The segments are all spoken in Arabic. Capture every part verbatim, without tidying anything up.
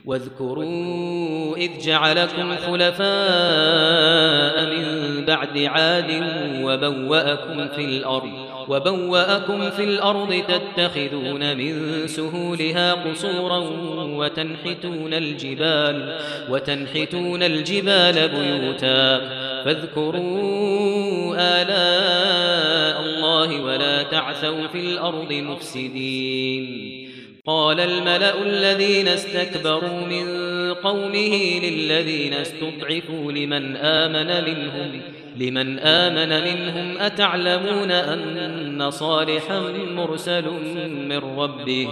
واذكروا إذ جعلكم خلفاء من بعد عاد وبوأكم في الأرض وبوأكم في الأرض تتخذون من سهولها قصورا وتنحتون الجبال وتنحتون الجبال بيوتا فاذكروا آلاء الله ولا تعثوا في الأرض مفسدين. قال الملأ الذين استكبروا من قومه للذين استضعفوا لمن آمن منهم لمن آمن منهم أتعلمون أن صالحا مرسل من ربه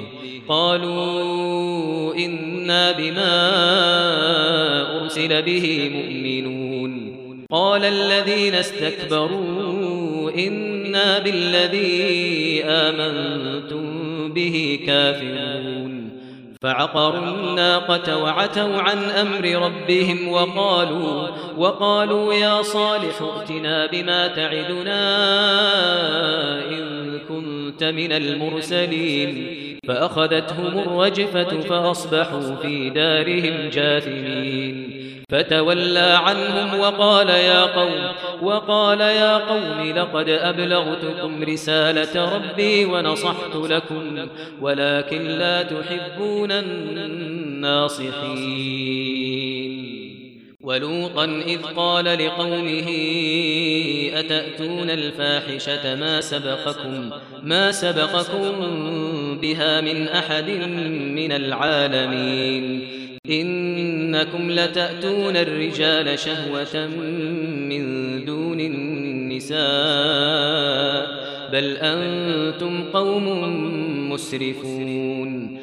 قالوا إنا بما أرسل به مؤمنون. قال الذين استكبروا إنا بالذي آمنتم به كافرون. فعقروا الناقة وعتوا عن أمر ربهم وقالوا وقالوا يا صالح ائتنا بما تعدنا إن كنت من المرسلين. فأخذتهم الرجفة فأصبحوا في دارهم جاثمين. فتولى عنهم وقال يا قوم وقال يا قوم لقد أبلغتكم رسالة ربي ونصحت لكم ولكن لا تحبون الناصحين. ولوطا إذ قال لقومه أتأتون الفاحشة ما سبقكم ما سبقكم بها من أحد من العالمين إنكم لتأتون الرجال شهوة من دون النساء بل أنتم قوم مسرفون.